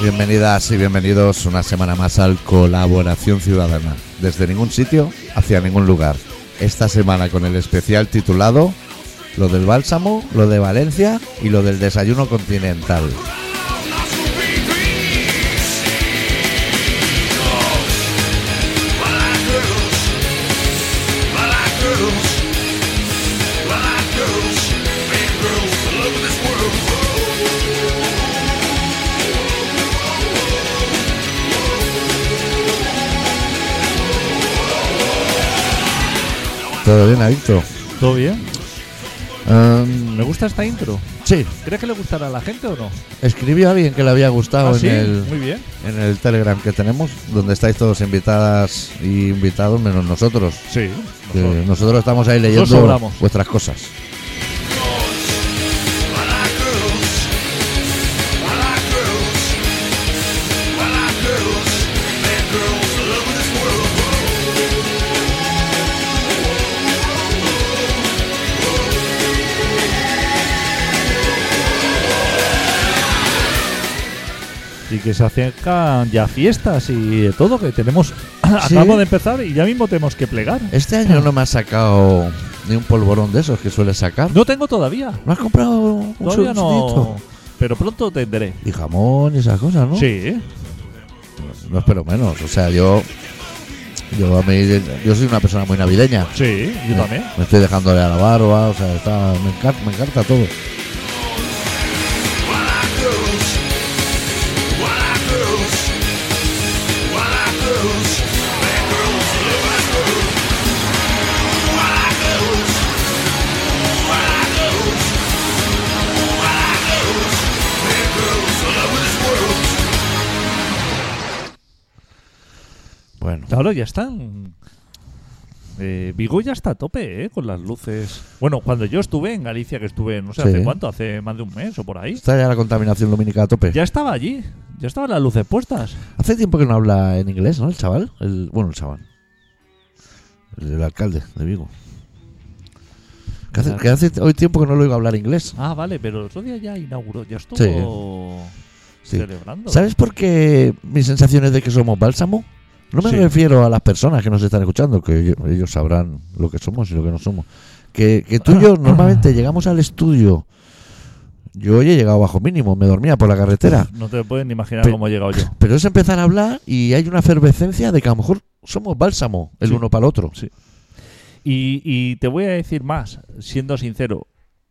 Bienvenidas y bienvenidos una semana más al Colaboración Ciudadana. Desde ningún sitio hacia ningún lugar. Esta semana con el especial titulado Lo del Bálsamo, lo de Valencia y lo del desayuno continental. ¿Todo bien, Adicto? ¿Todo bien? ¿Me gusta esta intro? Sí. ¿Crees que le gustará a la gente o no? Escribió a alguien que le había gustado ¿Sí? en Muy bien. el Telegram que tenemos, donde estáis todos invitadas y invitados menos nosotros. Sí. Que nosotros estamos ahí Nosotros leyendo sobramos. vuestras cosas. Y que se acercan ya fiestas y de todo, que tenemos... Sí. Acabamos de empezar y ya mismo tenemos que plegar. Este año no me has sacado ni un polvorón de esos que sueles sacar. No tengo todavía. ¿No has comprado un Todavía no. surtidito? Pero pronto tendré. Y jamón y esas cosas, ¿no? Sí. No espero menos. O sea, yo soy una persona muy navideña. Sí, yo también. Me estoy dejándole a la barba, o sea, me encanta todo. Bueno, Claro, ya están... Vigo ya está a tope, con las luces. Bueno, cuando yo estuve en Galicia, que estuve, no sé Sí. hace cuánto, hace más de un mes o por ahí, está ya la contaminación lumínica a tope. ya estaba allí. Ya estaban las luces puestas. Hace tiempo que no habla en inglés, ¿no? El chaval. El alcalde de Vigo. Que hace hoy tiempo que no lo oigo hablar inglés. Ah, vale, pero el otro día ya inauguró, ya estuvo Sí. celebrando. ¿Sabes por qué mi sensación es de que somos bálsamo? No me Sí. refiero a las personas que nos están escuchando, que ellos sabrán lo que somos y lo que no somos. Que tú y yo normalmente llegamos al estudio. Yo hoy he llegado bajo mínimo, me dormía por la carretera. No te puedes ni imaginar Pero- cómo he llegado yo. Pero es empezar a hablar y hay una efervescencia de que a lo mejor somos bálsamo el Sí. uno para el otro. Sí. Y te voy a decir más, siendo sincero.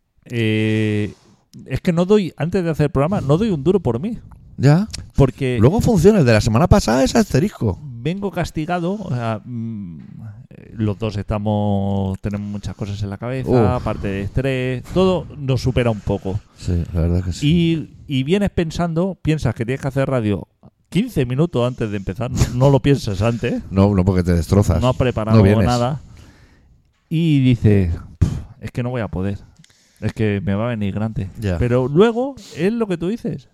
Es que no doy, antes de hacer el programa, no doy un duro por mí. Ya. Porque Luego funciona. El de la semana pasada es asterisco. vengo castigado. O sea, los dos tenemos muchas cosas en la cabeza, Uf. aparte de estrés, todo nos supera un poco. Sí, la verdad que sí. Y vienes piensas que tienes que hacer radio 15 minutos antes de empezar, no lo piensas antes, No, porque te destrozas. no has preparado No vienes. nada y dices, es que no voy a poder, es que me va a venir grande. Ya. Pero luego es lo que tú dices,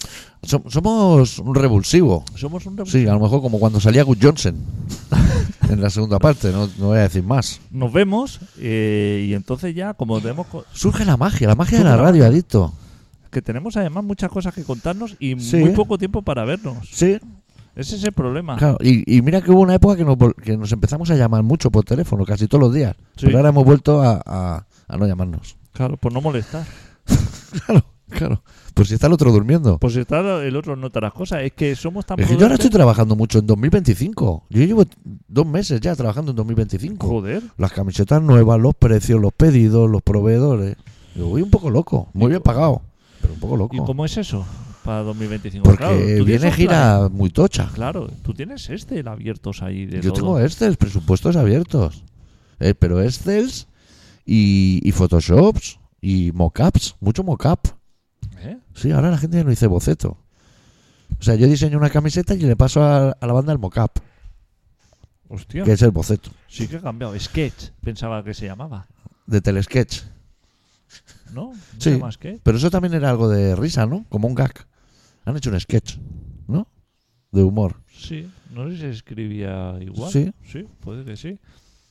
Somos un revulsivo. somos un Sí, a lo mejor como cuando salía Good Johnson en la segunda parte, no voy a decir más. nos vemos y entonces ya como tenemos Surge la magia de Surge la la radio, magia. adicto. que tenemos además muchas cosas que contarnos y Sí. muy poco tiempo para vernos. Sí, Ese es el problema. claro. Y mira que hubo una época que nos empezamos a llamar mucho por teléfono, casi todos los días. Sí. Pero ahora hemos vuelto a no llamarnos. Claro, por no molestar. Claro. Pues si está el otro durmiendo. Pues si está el otro en otras cosas, es que somos tan Es que yo ahora prudentes. estoy trabajando mucho en 2025. Yo llevo 2 meses ya trabajando en 2025. Joder. Las camisetas nuevas, los precios, los pedidos, los proveedores. Yo voy un poco loco. Muy bien pagado, pero un poco loco. ¿Y cómo es eso para 2025? Porque Claro, tú tienes viene un gira muy tocha. plan. Claro, tú tienes abiertos ahí de Yo todo. tengo Excel, presupuestos abiertos. Pero Excels y Photoshops y mockups, mucho mockup. ¿Eh? Sí, ahora la gente ya no dice boceto. O sea, yo diseño una camiseta y le paso a la banda el mockup, Hostia. que es el boceto Sí que ha cambiado. Sketch, pensaba que se llamaba. de Telesketch. ¿No? ¿No Sí. se llama Sketch? Pero eso también era algo de risa, ¿no? Como un gag. Han hecho un sketch, ¿no? De humor. Sí. No sé si se escribía igual. Sí. Sí, puede que sí.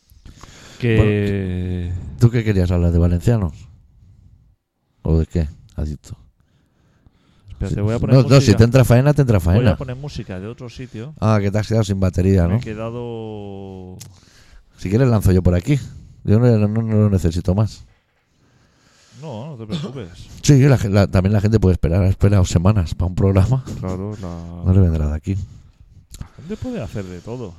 Que... ¿Tú qué querías hablar? ¿De valencianos? ¿O de qué, adicto? Espérate, Sí. voy a poner No, música. si te entra faena, te entra Voy faena. a poner música de otro sitio. Ah, que te has quedado sin batería, Me ¿no? he quedado... Si quieres lanzo yo por aquí. Yo no lo necesito más. No, no te preocupes. Sí, también la gente puede esperar. Ha esperado semanas para un programa. Claro, No le vendrá de aquí. la gente puede hacer de todo.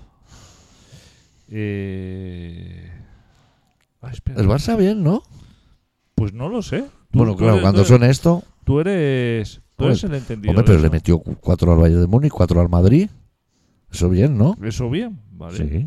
Espera. El Barça bien, ¿no? Pues no lo sé. Bueno, claro, cuando son esto... Tú eres el entendido. Hombre, de pero eso. le metió 4 al Bayern de Múnich, 4 al Madrid. Eso bien, ¿no? Eso bien, vale. Sí.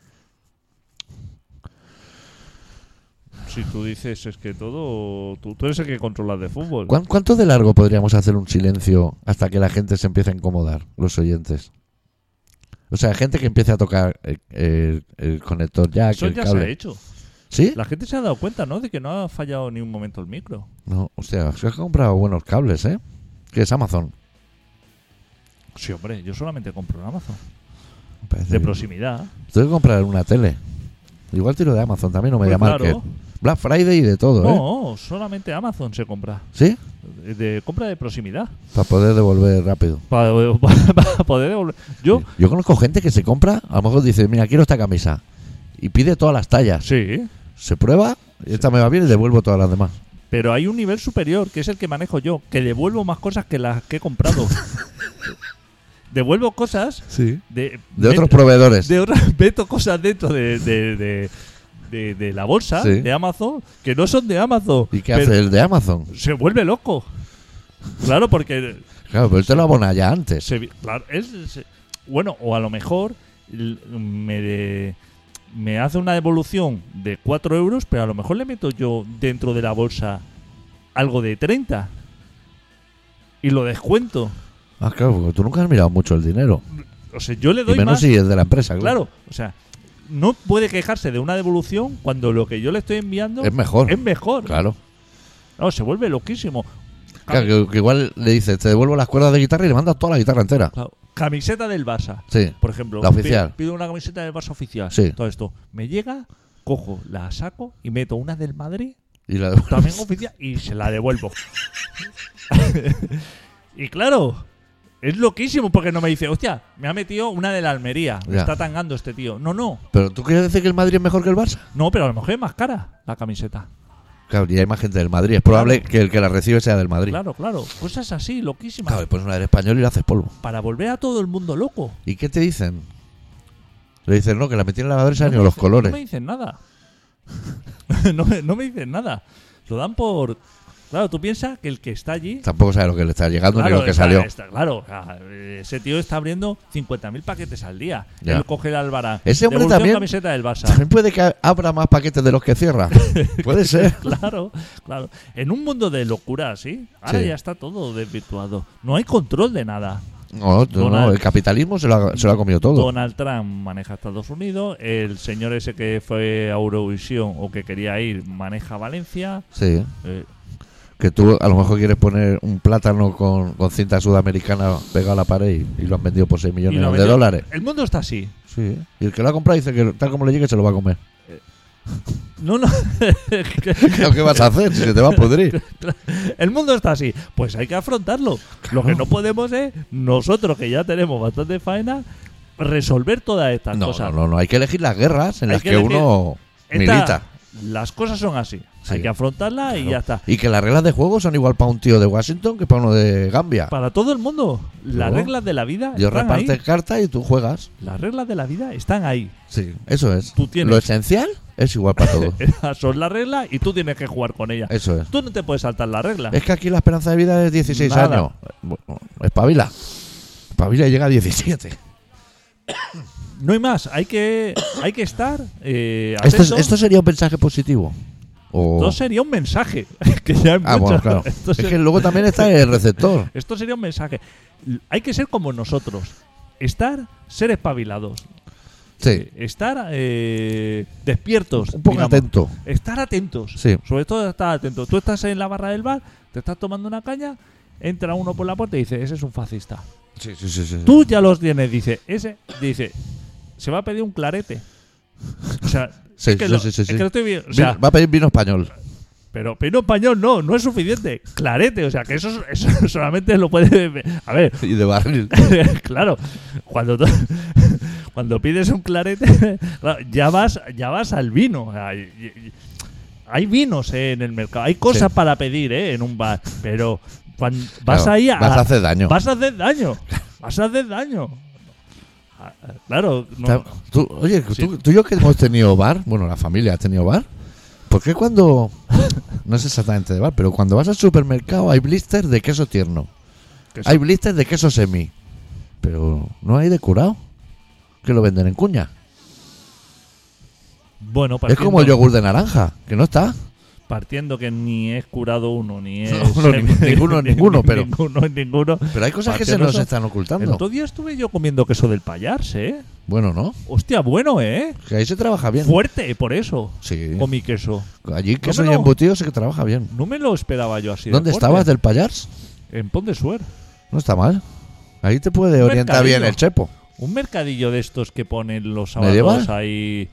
Si tú dices es que todo... Tú eres el que controlas de fútbol. ¿Cuánto de largo podríamos hacer un silencio hasta que la gente se empiece a incomodar, los oyentes? O sea, gente que empiece a tocar el conector jack, Eso el ya se ha cable. hecho. ¿Sí? La gente se ha dado cuenta, ¿no? De que no ha fallado ni un momento el micro. No, hostia, se has comprado buenos cables, ¿eh? Que es Amazon. Sí, hombre, yo solamente compro en Amazon. Me parece De bien. proximidad. Tengo que comprar una tele. Igual tiro de Amazon también, no me Pues llama claro. Black Friday y de todo, ¿eh? No, solamente Amazon se compra. ¿Sí? De compra de proximidad. Para poder devolver rápido. Para poder devolver. Yo, Yo conozco gente que se compra, a lo mejor dice, mira, quiero esta camisa. Y pide todas las tallas. sí. Se prueba, y esta me va bien y devuelvo todas las demás. Pero hay un nivel superior, que es el que manejo yo, que devuelvo más cosas que las que he comprado. Devuelvo cosas Sí. de Otros proveedores. de otras, meto cosas dentro de la bolsa Sí. de Amazon que no son de Amazon. ¿Y qué Pero hace el de Amazon? se vuelve loco. Claro, porque Claro, pero él te lo abona ya antes. claro, bueno, o a lo mejor me hace una devolución de 4 euros, pero a lo mejor le meto yo dentro de la bolsa algo de 30 y lo descuento. Ah, claro, porque tú nunca has mirado mucho el dinero. O sea, yo le Y doy menos más. si es de la empresa, Claro, o sea, no puede quejarse de una devolución cuando lo que yo le estoy enviando Es mejor. es mejor. Claro. No, se vuelve loquísimo. Claro, que igual le dices, te devuelvo las cuerdas de guitarra y le mandas toda la guitarra entera. Claro. Camiseta del Barça, Sí. por ejemplo. La oficial. Pido una camiseta del Barça oficial. Sí. Todo esto. Me llega, cojo, la saco y meto una del Madrid, Y la también oficial, y se la devuelvo. Y claro, es loquísimo porque no me dice, hostia, me ha metido una de la Almería. Me Ya. está tangando este tío. No. Pero tú quieres decir que el Madrid es mejor que el Barça. No, pero a lo mejor es más cara la camiseta. Claro, y hay más gente del Madrid. Es probable que el que la recibe sea del Madrid. Claro. Cosas así, loquísimas. Claro, y pones una del español y la haces polvo. Para volver a todo el mundo loco. ¿Y qué te dicen? Le dicen, no, que la metí en la lavadora y se han ido me los dicen- colores. No me dicen nada. no me dicen nada. Lo dan por... Claro, tú piensas que el que está allí... Tampoco sabe lo que le está llegando ni lo que está- salió. claro, ese tío está abriendo 50.000 paquetes al día. Ya. Él coge el Albarán. Ese hombre devolución también- camiseta del Barça. También puede que abra más paquetes de los que cierra. Puede ser. Claro. En un mundo de locura así, ahora Sí. ya está todo desvirtuado. No hay control de nada. No, Donald- el capitalismo se lo ha comido todo. Donald Trump maneja Estados Unidos, el señor ese que fue a Eurovisión o que quería ir maneja Valencia. Sí. eh, Que tú a lo mejor quieres poner un plátano con cinta sudamericana pegado a la pared y lo han vendido por 6 y millones lo de vendió. dólares. El mundo está así. Sí. Y el que lo ha comprado dice que tal como le llegue se lo va a comer. No. Claro, ¿qué vas a hacer si se te va a pudrir? El mundo está así. Pues hay que afrontarlo. Lo que no podemos es, nosotros que ya tenemos bastante faena, resolver todas estas No, cosas. no. Hay que elegir las guerras en Hay las que que elegir- uno Esta- milita. Las cosas son así. Sí. Hay que afrontarlas y Claro. ya está. Y que las reglas de juego son igual para un tío de Washington que para uno de Gambia. Para todo el mundo, las Claro. reglas de la vida Dios están reparte ahí. cartas y tú juegas. Las reglas de la vida están ahí. Sí, eso es. Tú tienes- Lo esencial es igual para todos. Esas son las reglas y tú tienes que jugar con ellas. Eso es. Tú no te puedes saltar la regla. Es que aquí la esperanza de vida es 16 Nada. años. Bueno, espabila. Espabila y llega a 17. No hay más. Hay que estar ¿Esto, atento. ¿Esto sería un mensaje positivo? O... Esto sería un mensaje. Que ya hay Ah, bueno, mucho. claro. Esto, Es se- que luego también está el receptor. esto sería un mensaje. Hay que ser como nosotros. Ser espabilados. Sí, Estar despiertos. un poco digamos. atento. Estar atentos. Sí. Sobre todo estar atentos. Tú estás en la barra del bar, te estás tomando una caña, entra uno por la puerta y dice, ese es un fascista. Sí, sí, sí. sí. Tú ya los tienes, dice, se va a pedir un clarete. O sea, Sí, es que sí, lo, sí, sí, es sí. que lo estoy viendo. O sea, Va a pedir vino español. Pero vino español no es suficiente. Clarete, o sea, que eso solamente lo puede... A ver, Y de barril. claro, cuando pides un clarete, claro, ya vas al vino. O sea, hay vinos en el mercado, hay cosas Sí. para pedir en un bar, pero cuando vas Claro, ahí vas a hacer daño. Vas a hacer daño. Claro, no. Oye, Sí. tú y yo que hemos tenido bar, bueno, la familia ha tenido bar, ¿por qué cuando, no es exactamente de bar, pero cuando vas al supermercado hay blisters de queso tierno, Queso. hay blisters de queso semi, pero no hay de curado, que lo venden en cuña? Bueno, Es como el yogur de naranja, que no está. partiendo que ni es curado uno, ni es... No, ninguno, pero- Ninguno. Pero hay cosas que se Partiendo nos eso, están El ocultando. otro día estuve yo comiendo queso del Pallars, Bueno, ¿no? Hostia, bueno, Que ahí se trabaja bien. Fuerte, por eso. Sí. Con mi queso. Allí queso me y lo- embutido sí que trabaja bien. No me lo esperaba yo así. de ¿Dónde fuerte. estabas del Pallars? En Pont de Suert. No está mal. Ahí te puede Un orientar bien mercadillo. el chepo. Un mercadillo de estos que ponen los ¿Medieval? sábados ahí.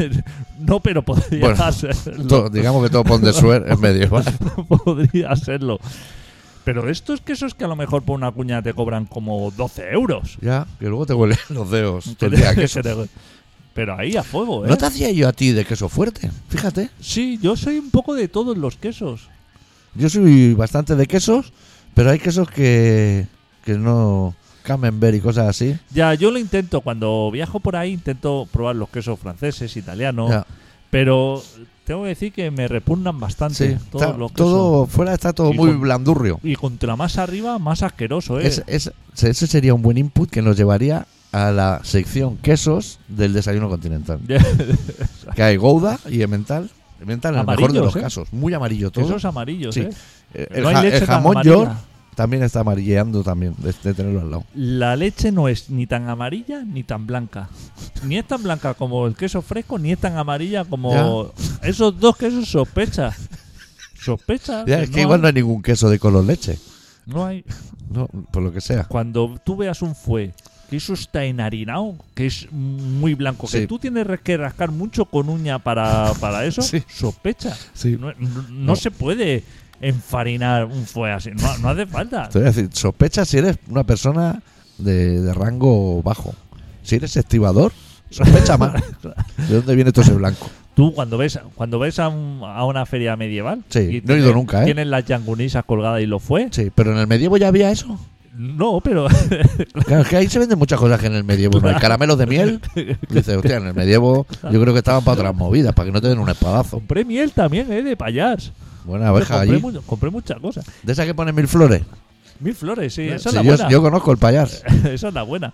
No, pero podría Bueno, serlo. Digamos que todo Pont de Suert es medieval. Podría serlo. Pero estos quesos que a lo mejor por una cuña te cobran como 12 euros. Ya, que luego te huelen los dedos todo el día a queso. Pero ahí a fuego, ¿No te hacía yo a ti de queso fuerte? Fíjate. Sí, yo soy un poco de todos los quesos. Yo soy bastante de quesos, pero hay quesos que no... Camembert y cosas así. Ya, yo lo intento. Cuando viajo por ahí intento probar los quesos franceses, italianos. Ya. Pero tengo que decir que me repugnan bastante. Sí, todos está- los quesos. todo fuera está todo Y muy con- blandurrio. Y contra más arriba, más asqueroso, Ese sería un buen input que nos llevaría a la sección quesos del desayuno continental. Que hay Gouda y Emmental. Emmental en el mejor de Amarillos, los casos. Muy amarillo todo. Quesos amarillos, Sí. El, No hay ja- leche el tan jamón amarilla. york también está amarilleando también de tenerlo al lado. La leche no es ni tan amarilla ni tan blanca. Ni es tan blanca como el queso fresco, ni es tan amarilla como esos dos quesos sospecha. Sospecha. Ya, es que igual no hay ningún queso de color leche. no hay. No, por lo que sea. Cuando tú veas un fue que eso está enharinado, que es muy blanco, Sí. que tú tienes que rascar mucho con uña para eso, Sí. sospecha. Sí. No se puede enfarinar un fue así. No hace falta. Te voy a decir, sospecha si eres una persona de rango bajo. Si eres estibador, sospecha más. ¿De dónde viene todo ese blanco? Tú cuando ves a una feria medieval, Sí, no he ido nunca, ¿eh? Tienes las yangunisas colgadas y lo fue. Sí, pero en el medievo ya había eso. No, pero Claro, es que ahí se venden muchas cosas que en el medievo no hay. Caramelos de miel. Dice, hostia, en el medievo yo creo que estaban para otras movidas, para que no te den un espadazo. compré miel también, de Pallars. Buena abeja allí. Compré muchas cosas. De esa que pone 1000 flores. 1000 flores, sí, esa Sí, es la yo, buena. yo conozco el payas. Esa es la buena.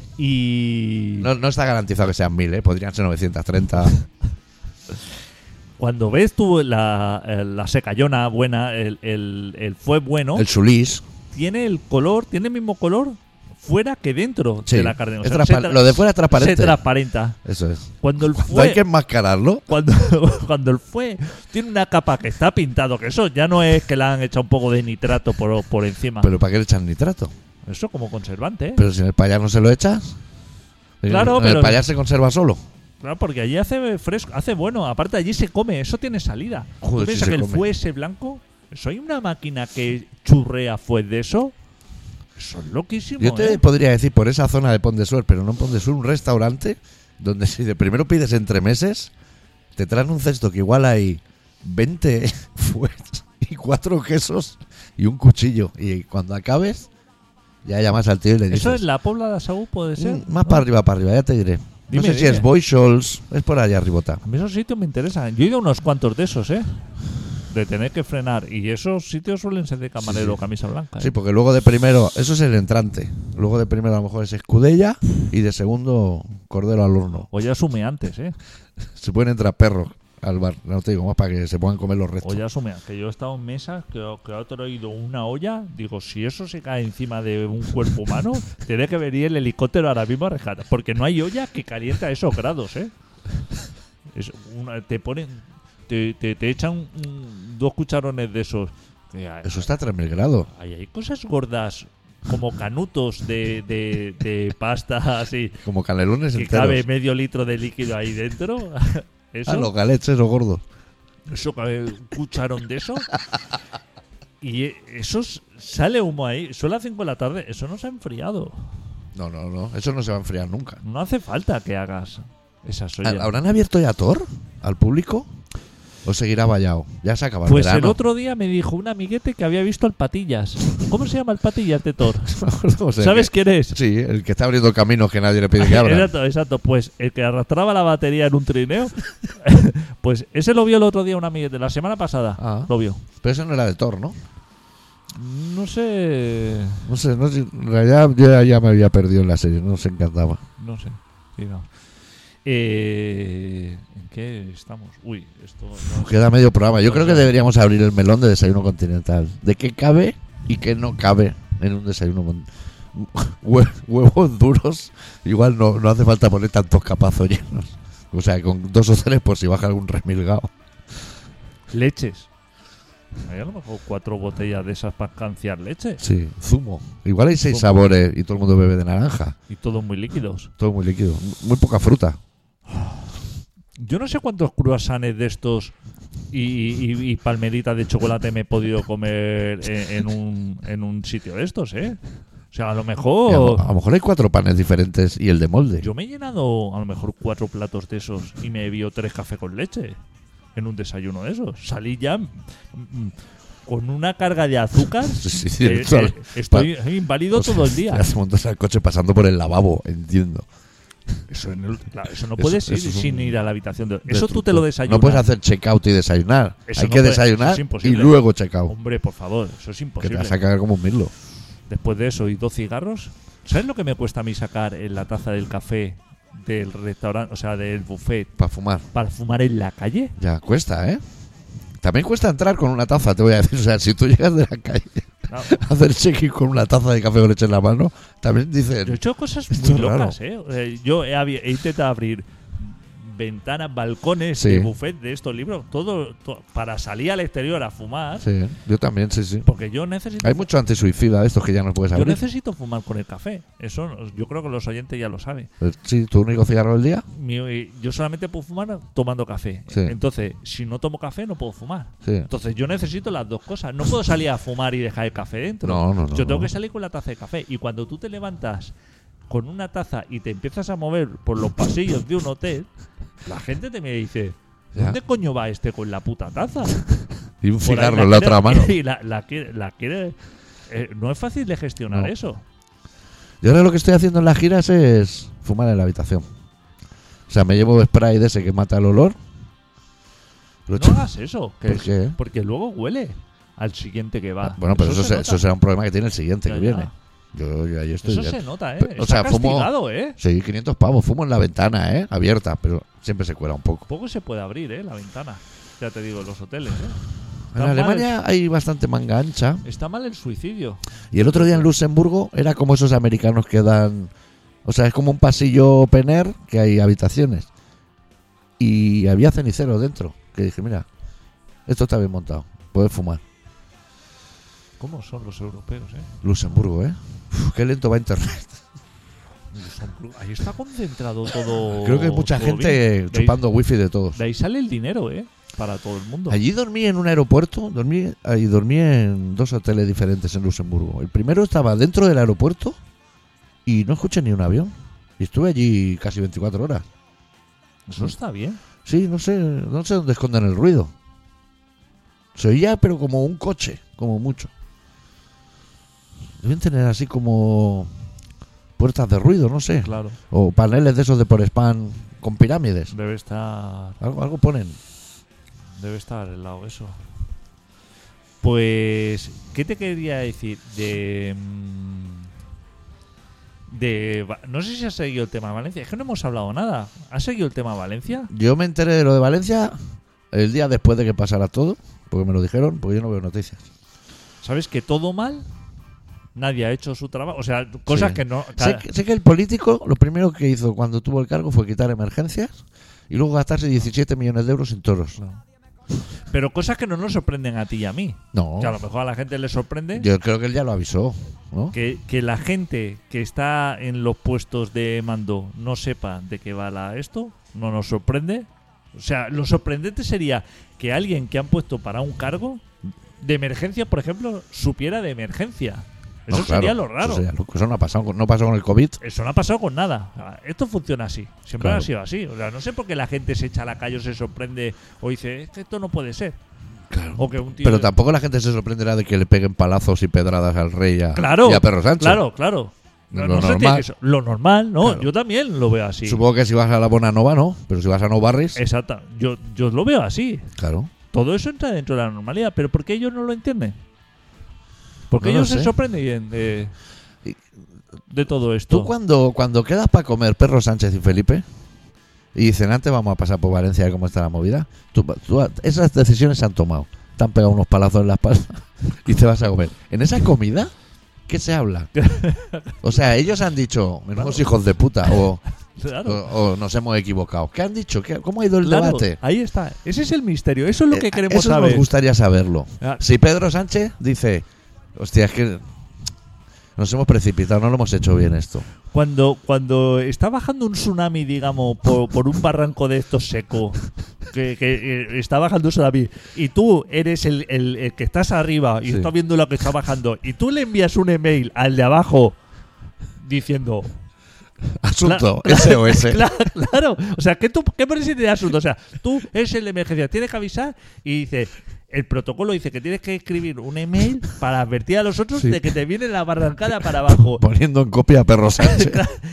Y No está garantizado que sean 1000, ¿eh? Podrían ser 930. cuando ves tú la secallona buena, el fue bueno, El Sulís. tiene el mismo color fuera que dentro Sí, de la carne. O es sea, lo de fuera es transparente. Se transparenta. Eso es. Cuando el Cuando hay que fue, enmascararlo. cuando el fue tiene una capa que está pintado, que eso ya no es que le han echado un poco de nitrato por encima. Pero ¿para qué le echan nitrato? Eso como conservante, ¿eh? Pero si en el payas no se lo echas. Claro, en pero- el payas se conserva solo. Claro, porque allí hace fresco, hace bueno. Aparte, allí se come, eso tiene salida. Joder, ¿Tú sí piensas se que el come. fue ese blanco? Eso hay una máquina que churrea fue de eso. Eso es loquísimo. Yo te podría decir por esa zona de Pont de Suert, pero no en Pont de Suert, un restaurante donde si de primero pides entremeses, te traen un cesto que igual hay 20 fuets y 4 quesos y un cuchillo. Y cuando acabes, ya llamas al tío y le dices... ¿Eso es la Pobla de Saúl, puede ser? Más ¿No? para arriba, ya te diré. Dime, no sé si dime. es Boyshols, es por allá arribota. A mí esos sitios me interesan. Yo he ido a unos cuantos de esos, de tener que frenar. Y esos sitios suelen ser de camarero Sí. camisa blanca. Sí, porque luego de primero, eso es el entrante. Luego de primero a lo mejor es escudella y de segundo cordero al horno. O ya asume antes, Se pueden entrar perros al bar, no te digo más para que se puedan comer los O restos. ya asume. Que yo he estado en mesas que he traído una olla. Digo, si eso se cae encima de un cuerpo humano, tiene que venir el helicóptero ahora mismo a rescatar. Porque no hay olla que calienta a esos grados, te ponen. Te echan 2 cucharones de esos. Eso está a 3000 grados. Hay cosas gordas como canutos de pasta así Como canelones que enteros. cabe medio litro de líquido ahí dentro. Eso. Los galets esos gordos. Eso, un cucharón de eso. Y eso sale humo ahí. Son las 5 de la tarde. Eso no se ha enfriado. No. Eso no se va a enfriar nunca. No hace falta que hagas esas ollas. ¿Habrán abierto ya Tor al público? ¿O seguirá vallado? Ya se acaba el Pues verano. el otro día me dijo un amiguete que había visto al Patillas. ¿Cómo se llama el Patillas de Thor? O sea, ¿Sabes quién es? Sí, el que está abriendo caminos que nadie le pide que abra. Exacto. Pues el que arrastraba la batería en un trineo. Pues ese lo vio el otro día un amiguete. La semana pasada lo vio. Pero ese no era de Thor, ¿no? No sé. No sé, en realidad yo ya me había perdido en la serie, no se encantaba. No sé. Sí, no. ¿En qué estamos? Uy, esto no es- Queda medio programa. Yo creo que deberíamos abrir el melón de desayuno continental. ¿De qué cabe y qué no cabe en un desayuno huevos duros? Igual no hace falta poner tantos capazos llenos. O sea, con 2 o 3 por si baja algún remilgado. Leches. Hay a lo mejor 4 botellas de esas para canciar leche. Sí, zumo. Igual hay 6 Zumo. sabores y todo el mundo bebe de naranja. Y todos muy líquidos. Todo muy líquido. Muy poca fruta. Yo no sé cuántos croissants de estos y palmeritas de chocolate me he podido comer en un sitio de estos, ¿eh? O sea, a lo Y mejor... a lo mejor hay 4 panes diferentes y el de molde. Yo me he llenado a lo mejor 4 platos de esos y me he bebido 3 cafés con leche en un desayuno de esos. Salí ya con una carga de azúcar. Sí, Estoy inválido todo el día. Ya se montas al coche pasando por el lavabo, entiendo. Claro, eso no puedes ir eso es un- sin ir a la habitación. Eso tú te lo desayunas. No puedes hacer check-out y desayunar. Eso Hay no que puede- desayunar eso es y imposible. luego check-out. Hombre, por favor, eso es Que te imposible. vas a cagar como un mirlo. Después de eso y 2 cigarros, ¿sabes lo que me cuesta a mí sacar en la taza del café del restaurante, o sea, del buffet, Para fumar. para fumar en la calle? Ya, cuesta, ¿eh? También cuesta entrar con una taza, te voy a decir. O sea, si tú llegas de la calle Claro. a hacer check-in con una taza de café con leche en la mano, también Yo he dicen... hecho cosas Esto muy es raro. locas, ¿eh? O sea, yo he intentado abrir ventanas, balcones Sí. de buffet de estos libros, todo para salir al exterior a fumar, Sí, yo también, sí. porque yo necesito Hay mucho antisuicida de estos que ya no puedes yo abrir. necesito fumar con el café. Eso yo creo que los oyentes ya lo saben. Sí, tu único cigarro del día. Yo solamente puedo fumar tomando café. Sí. Entonces, si no tomo café, no puedo fumar. Sí. Entonces, yo necesito las dos cosas. No puedo salir a fumar y dejar el café dentro. No. Yo tengo que salir con la taza de café. Y cuando tú te levantas con una taza y te empiezas a mover por los pasillos de un hotel, la gente te me dice: Ya. ¿dónde coño va este con la puta taza? Y un Por ahí cigarro en la otra mano. Y la quiere. No es fácil de gestionar No. eso. Yo ahora lo que estoy haciendo en las giras es fumar en la habitación. O sea, me llevo spray de ese que mata el olor. Lo No echo- hagas eso. ¿Por qué? Porque luego huele al siguiente que va. Bueno, pero se nota. eso será un problema que tiene el siguiente Ya, que ya. viene. Yo ahí estoy Eso bien. se nota, ¿eh? Pero, o Está sea, fumo- castigado, ¿eh? Sí, 500 pavos. Fumo en la ventana, abierta, pero siempre se cuela un poco. Poco se puede abrir, ¿eh? La ventana. Ya te digo, en los hoteles, ¿eh? En Está Alemania hay bastante manga ancha. Está mal el suicidio. Y el otro día en Luxemburgo era como esos americanos que dan... O sea, es como un pasillo open air que hay habitaciones. Y había ceniceros dentro. Que dije, mira, esto está bien montado. Puedes fumar. ¿Cómo son los europeos, eh? Luxemburgo, ¿eh? Uf, qué lento va internet. Ahí está concentrado todo. Creo que hay mucha todo gente bien. chupando wifi de todos. De ahí sale el dinero, ¿eh? Para todo el mundo. Allí dormí en un aeropuerto, dormí en 2 hoteles diferentes en Luxemburgo. El primero estaba dentro del aeropuerto y no escuché ni un avión. Y estuve allí casi 24 horas. Eso está bien. Sí, no sé dónde esconden el ruido. Se oía, pero como un coche, como mucho. Deben tener así como puertas de ruido, no sé. Claro. O paneles de esos de por spam con pirámides. Debe estar. Algo ponen. Debe estar al lado eso. Pues, ¿qué te quería decir? No sé si has seguido el tema de Valencia. Es que no hemos hablado nada. ¿Has seguido el tema de Valencia? Yo me enteré de lo de Valencia el día después de que pasara todo, porque me lo dijeron, porque yo no veo noticias. ¿Sabes que todo mal? Nadie ha hecho su trabajo. O sea, cosas Sí. que no. Sé que el político lo primero que hizo cuando tuvo el cargo fue quitar emergencias y luego gastarse 17 millones de euros en toros. Pero cosas que no nos sorprenden a ti y a mí. No, Que a lo mejor a la gente le sorprende yo creo que él ya lo avisó, ¿no? que la gente que está en los puestos de mando no sepa de qué va esto. No nos sorprende. O sea, lo sorprendente sería que alguien que han puesto para un cargo de emergencia, por ejemplo, supiera de emergencia. Eso No, claro, sería lo raro. Eso no ha pasado, no pasó con el COVID. Eso no ha pasado con nada. Esto funciona así. Siempre Claro. ha sido así. O sea, no sé por qué la gente se echa a la calle o se sorprende o dice, es que esto no puede ser. Claro. O que un tío... Pero tampoco la gente se sorprenderá de que le peguen palazos y pedradas al rey Claro, y a Perro Sánchez. Claro. Lo No se normal. tiene que lo normal, ¿no? Claro. Yo también lo veo así. Supongo que si vas a la Bonanova no, pero si vas a Nou Barris, Exacto. Yo lo veo así. claro. Todo eso entra dentro de la normalidad. Pero ¿por qué ellos no lo entienden? Porque No lo ellos se sé. sorprenden de todo esto. Tú cuando quedas para comer Perro Sánchez y Felipe y dicen antes vamos a pasar por Valencia a ver cómo está la movida, esas decisiones se han tomado. Te han pegado unos palazos en la espalda y te vas a comer. En esa comida, ¿qué se habla? O sea, ellos han dicho, menudos Claro. hijos de puta, Claro. o nos hemos equivocado. ¿Qué han dicho? ¿Cómo ha ido el Claro, debate? ahí está. Ese es el misterio. Eso es lo que queremos Eso saber. nos gustaría saberlo. Ah. Si Pedro Sánchez dice, hostia, es que nos hemos precipitado, no lo hemos hecho bien esto. Cuando está bajando un tsunami, digamos, por un barranco de estos seco, que está bajando un tsunami, y tú eres el que estás arriba y Sí. estás viendo lo que está bajando, y tú le envías un email al de abajo diciendo... Asunto, Cla- SOS. Claro. O sea, ¿qué pones en el asunto? O sea, tú eres el de emergencia, tienes que avisar y dice... El protocolo dice que tienes que escribir un email para advertir a los otros Sí. de que te viene la barrancada para abajo. Poniendo en copia a Perro Sánchez.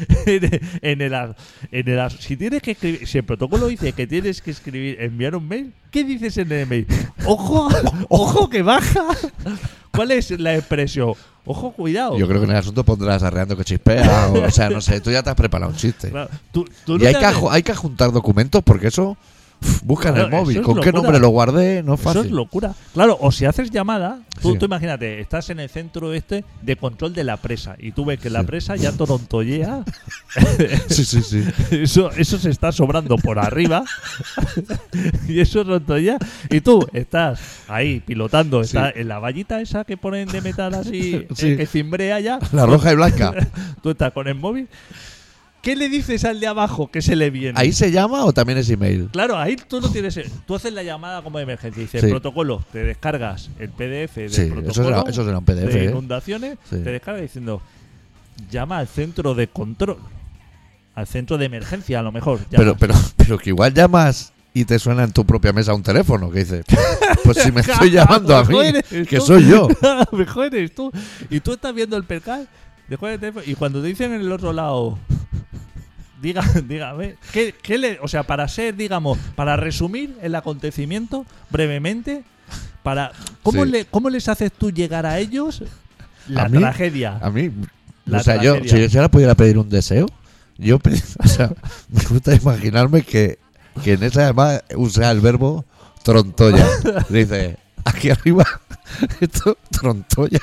Si tienes que escribir, si el protocolo dice que tienes que escribir, enviar un mail, ¿qué dices en el mail? Ojo que baja. ¿Cuál es la expresión? Ojo, cuidado. Yo creo que en el asunto pondrás arreando que chispea. O sea, no sé, tú ya te has preparado un chiste. Claro, tú no Y hay te que, haces- hay que juntar documentos porque eso busca en el Claro, móvil. eso es ¿Con qué locura. nombre lo guardé? No es Eso es fácil. locura. Claro, o si haces llamada, tú Sí. imagínate, estás en el centro de control de la presa y tú ves que la Sí. presa ya torontollea. Sí. Eso se está sobrando por arriba y eso torontollea. Y tú estás ahí pilotando, Sí. estás en la vallita esa que ponen de metal así, Sí. que cimbrea ya. La roja y blanca. Tú estás con el móvil. ¿Qué le dices al de abajo que se le viene? ¿Ahí se llama o también es email? Claro, ahí tú no tienes. Tú haces la llamada como de emergencia. Dices Sí. protocolo, te descargas el PDF del Sí, protocolo eso será un PDF. de ¿eh? inundaciones, Sí. te descargas diciendo llama al centro de control, al centro de emergencia a lo mejor. Pero llamas. que igual llamas y te suena en tu propia mesa un teléfono que dice, pues si me estoy Claro, llamando a mí, mejor eres que tú. soy yo. Mejor eres tú. Y tú estás viendo el percal, después el teléfono, y cuando te dicen en el otro lado. Dígame, o sea, para ser, digamos, para resumir el acontecimiento brevemente, ¿cómo Sí. les haces tú llegar a ellos la ¿A mí? tragedia? A mí, La o sea, yo, tragedia. si yo ahora pudiera pedir un deseo, o sea, me gusta imaginarme que en esa llamada usa el verbo trontolla. Dice, aquí arriba, esto, trontolla.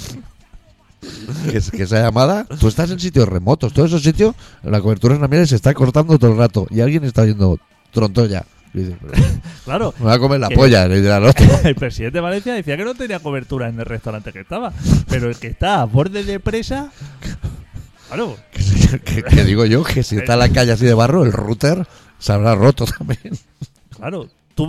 Que esa llamada, tú estás en sitios remotos, todos esos sitios, la cobertura en la mierda se está cortando todo el rato y alguien está oyendo trontolla. Y dice, Claro, me va a comer la Que- polla, le dirá al otro. el presidente de Valencia decía que no tenía cobertura en el restaurante que estaba, pero el que está a borde de presa, claro, Que digo yo que si está en la calle así de barro, el router se habrá roto también. claro,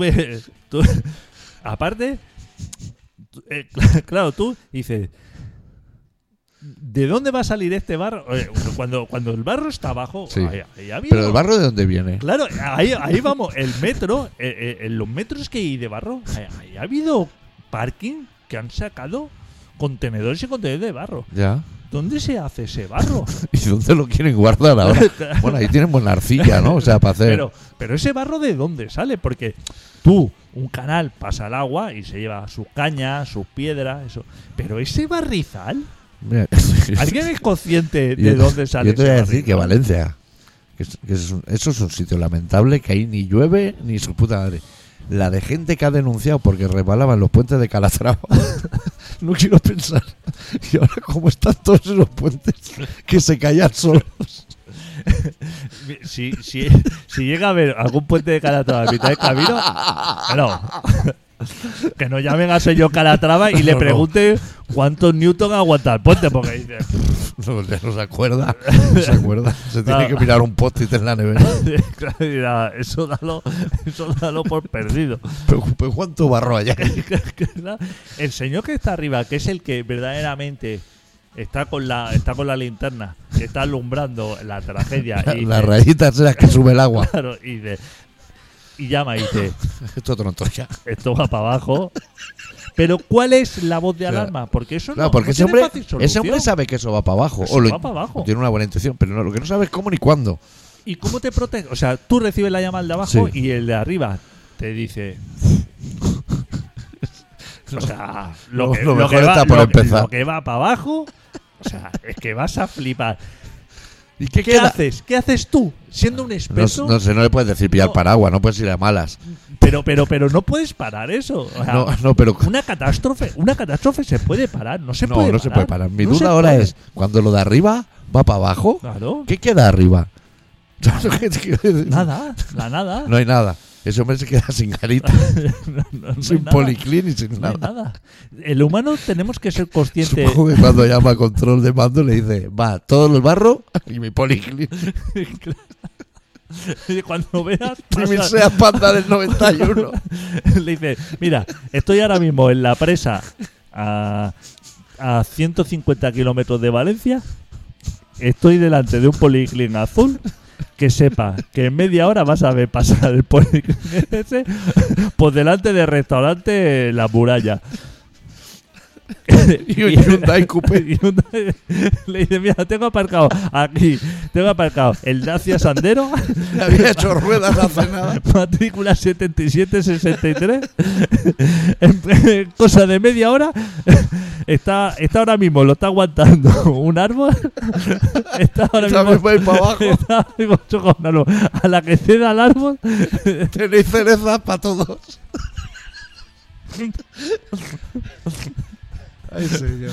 aparte, claro, tú dices, ¿de dónde va a salir este barro? Cuando el barro está abajo, Sí. ahí ha habido- Pero el barro de dónde viene. Claro, ahí vamos, el metro, en los metros que hay de barro, ahí ha habido parking que han sacado contenedores y contenedores de barro. Ya. ¿Dónde se hace ese barro? ¿Y dónde lo quieren guardar ahora? Bueno, ahí tienen buena arcilla, ¿no? O sea, para hacer. Pero ese barro ¿de dónde sale? Porque tú, un canal, pasa el agua y se lleva sus cañas, sus piedras, eso. Pero ese barrizal, Mira, ¿alguien es consciente de yo- dónde sale Yo te voy a ese decir que barrizal? Valencia, eso es un sitio lamentable, que ahí ni llueve ni su puta madre. La de gente que ha denunciado porque resbalaban los puentes de Calatrava. No quiero pensar. Y ahora cómo están todos esos puentes que se caían solos. Si llega a haber algún puente de Calatrava a mitad de camino, no. Que no llamen a señor Calatrava y le No. pregunte cuántos Newton aguanta el puente, porque dice, Ya no se acuerda. No se acuerda. Se tiene que mirar un post-it en la nevera. claro, dirá, eso dalo por perdido. Pero ¿cuánto barro hay ahí? El señor que está arriba, que es el que verdaderamente está con la linterna, que está alumbrando la tragedia. Y Las dice, rayitas esas que sube el agua. claro, y llama y dice, Esto trontolla. esto va para abajo. Pero ¿cuál es la voz de alarma? Porque eso Claro, no, porque no ese tiene hombre, fácil solución. ese hombre sabe que eso va para abajo. Eso va para abajo. Tiene una buena intención, pero no, lo que no sabe es cómo ni cuándo. ¿Y cómo te protege? O sea, tú recibes la llamada de abajo Sí. y el de arriba te dice... O sea, Lo mejor está por empezar. lo que va para abajo, o sea, es que vas a flipar. ¿Y ¿Qué haces? ¿Qué haces tú? Siendo un No, experto, no sé, no le puedes decir pillar No. paraguas, no puedes ir a malas. pero no puedes parar eso. O sea, No, pero una catástrofe se puede parar, no se no, puede no parar. se puede parar. Mi No se duda ahora puede. es, cuando lo de arriba va para abajo, Claro, ¿qué queda arriba? ¿Sabes lo que te quiero decir? nada, la nada. No hay nada. Ese hombre se queda sin garita, No hay sin nada. policlín y sin No hay nada. nada. El humano tenemos que ser conscientes. Supongo que cuando llama a control de mando le dice, va, todo el barro y mi policlín. Cuando veas, Y mi pasa- Seat Panda del 91. le dice, mira, estoy ahora mismo en la presa a 150 kilómetros de Valencia, estoy delante de un policlín azul, que sepa que en media hora vas a ver pasar el policlín ese por delante del restaurante La Muralla. Y un Hyundai Coupé. Y Hyundai le dice, mira, tengo aparcado el Dacia Sandero, Le había hecho ruedas hace nada. matrícula 7763. En cosa de media hora está ahora mismo, lo está aguantando un árbol. Está ahora Está mismo mismo ahí para abajo. está ahora mismo chocando un árbol. A la que ceda el árbol, Tenéis cerezas para todos. Ay, señor.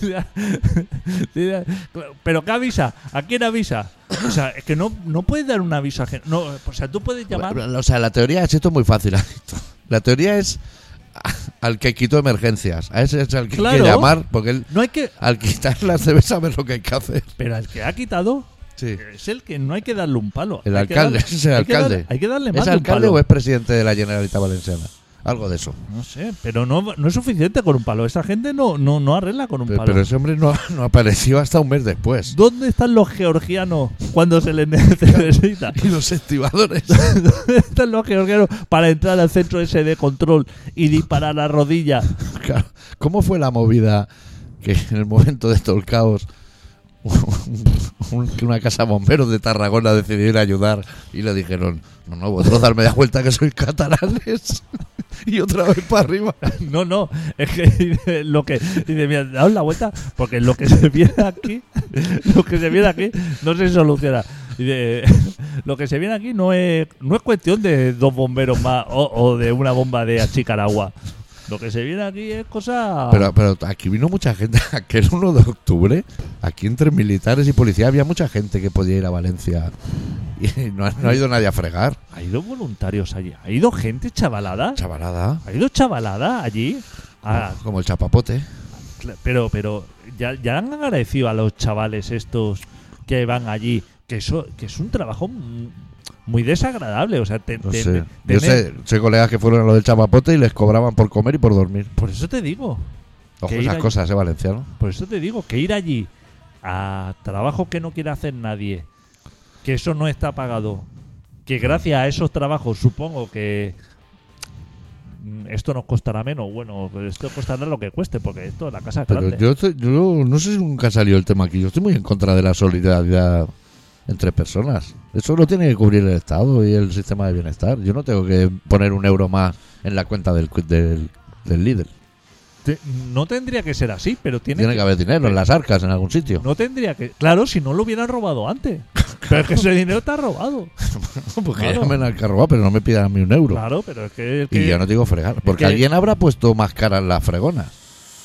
pero ¿qué avisa? ¿A quién avisa? O sea, es que no puedes dar un aviso a gente. No, o sea, tú puedes llamar. O sea, la teoría es esto es muy fácil. La teoría es al que quitó emergencias. A ese es al que hay Claro. que llamar, porque él, No hay que. al quitarlas debe saber lo que hay que hacer. Pero al que ha quitado Sí. es el que no hay que darle un palo. El Hay que alcalde, darle- ese es el hay que alcalde. darle- hay que darle más ¿Es de un alcalde palo. o es presidente de la Generalitat Valenciana? Algo de eso. No sé, pero no es suficiente con un palo. Esa gente no arregla con un palo. Pero ese hombre no apareció hasta un mes después. ¿Dónde están los georgianos cuando se les necesita? Y los estibadores. ¿Dónde están los georgianos para entrar al centro ese de control y disparar a rodilla? Claro. ¿Cómo fue la movida que en el momento de todo el caos que una casa de bomberos de Tarragona decidió ir a ayudar y le dijeron, no, vosotros darme de vuelta que sois catalanes y otra vez para arriba? No, es que dice, mira, daos la vuelta porque lo que se viene aquí no se soluciona. Dice, lo que se viene aquí no es cuestión de dos bomberos más o de una bomba de achicar agua. Lo que se viene aquí es cosa... Pero aquí vino mucha gente, aquel 1 de octubre, aquí entre militares y policía había mucha gente que podía ir a Valencia y no ha ido nadie a fregar. Ha ido voluntarios allí. Ha ido gente chavalada. Chavalada, Ha ido chavalada allí. Ah, como el chapapote. pero ya han agradecido a los chavales estos que van allí, que es un trabajo muy desagradable. O sea, No sé. Yo sé colegas que fueron a lo del chapapote y les cobraban por comer y por dormir. Por eso te digo. Ojo, Que ir esas allí- cosas, valenciano. Por eso te digo que ir allí a trabajo que no quiere hacer nadie, que eso no está pagado, que gracias a esos trabajos supongo que esto nos costará menos. Bueno, esto costará lo que cueste, porque esto la casa es Pero grande. yo no sé si nunca salió el tema aquí. Yo estoy muy en contra de la solidaridad entre personas. Eso lo tiene que cubrir el Estado y el sistema de bienestar. Yo no tengo que poner un euro más en la cuenta del líder. No tendría que ser así, pero Tiene que haber dinero en las arcas en algún sitio. No tendría que... Claro, si no lo hubieran robado antes. Pero es que ese dinero está robado. Porque claro. llamen al carro, pero no me pidan a mí un euro. Claro, pero es que... Y yo no digo fregar. Porque que- alguien habrá puesto más caras las fregonas.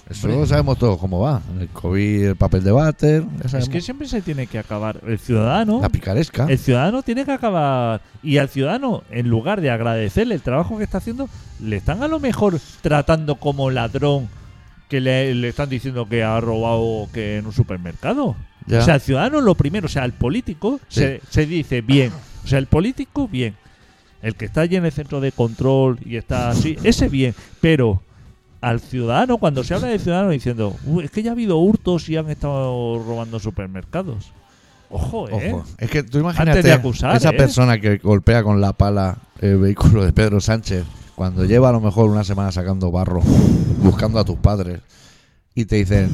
Eso lo sabemos todos cómo va. En el COVID, el papel de váter. Es que siempre se tiene que acabar. El ciudadano. La picaresca. El ciudadano tiene que acabar. Y al ciudadano, en lugar de agradecerle el trabajo que está haciendo, le están a lo mejor tratando como ladrón que le están diciendo que ha robado que en un supermercado. Ya. O sea, el ciudadano lo primero, o sea, el político Sí. se dice bien. O sea, el político bien. El que está allí en el centro de control y está así, ese bien. Pero al ciudadano, cuando se habla de ciudadano diciendo, es que ya ha habido hurtos y han estado robando supermercados. Ojo, Ojo. Es que tú Antes de imagínate acusar, esa persona que golpea con la pala el vehículo de Pedro Sánchez cuando lleva a lo mejor una semana sacando barro, buscando a tus padres, y te dicen,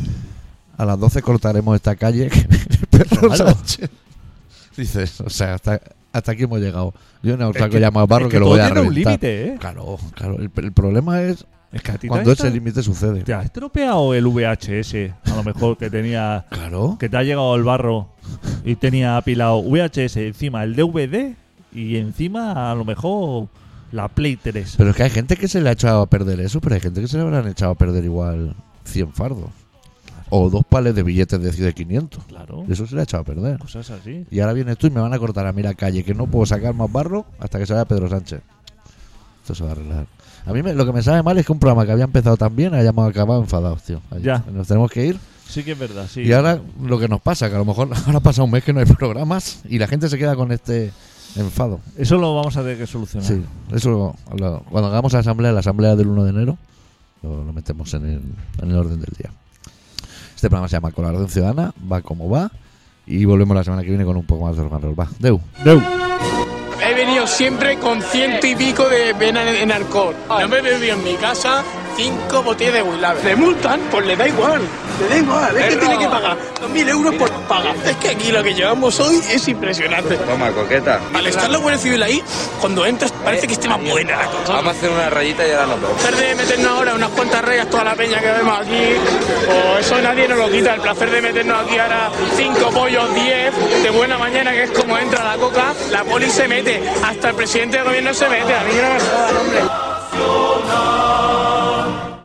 a las 12 cortaremos esta calle que Pedro Claro. Sánchez. Dices, o sea, hasta aquí hemos llegado. Yo no saco ya más barro es que lo todo voy a tiene un reventar. límite, ¿eh? Claro. El problema es Es que a ti cuando ese límite sucede. te ha estropeado el VHS, a lo mejor que tenía, Claro. que te ha llegado el barro y tenía apilado VHS encima el DVD y encima a lo mejor la Play 3. Pero es que hay gente que se le ha echado a perder eso, pero hay gente que se le habrán echado a perder igual 100 fardos. O 2 pales de billetes de 500. Claro, Eso se le ha echado a perder. cosas así. Y ahora vienes tú y me van a cortar a mí la calle, que no puedo sacar más barro hasta que se vaya Pedro Sánchez. Esto se va a arreglar. A mí lo que me sabe mal es que un programa que había empezado tan bien hayamos acabado enfadados, tío. Ya. Nos tenemos que ir. Sí que es verdad, sí. Y ahora lo que nos pasa, que a lo mejor ahora pasa un mes que no hay programas y la gente se queda con este enfado. Eso lo vamos a tener que solucionar. Sí, eso cuando hagamos la asamblea del 1 de enero, lo metemos en el orden del día. Este programa se llama Colaboración Ciudadana, va como va, y volvemos la semana que viene con un poco más de rock and roll. Va, Deu. Deu. He venido siempre con 100 y pico de pena en alcohol. No me he bebido en mi casa 5 botellas de Willabe. ¿Le multan? Pues le da igual. Le da igual. Es que tiene que pagar 2.000 euros por pagar. Es que aquí lo que llevamos hoy es impresionante. Toma, coqueta. Al estar la Guardia Civil ahí, cuando entras parece que esté más buena la cosa. Vamos a hacer una rayita y ahora nos vemos. El placer de meternos ahora unas cuantas rayas toda la peña que vemos aquí, o eso nadie nos lo quita. El placer de meternos aquí ahora 5 pollos, 10 de buena mañana, que es como entra la coca, la poli se mete, hasta el presidente del gobierno se mete. A mí no me jodan, hombre.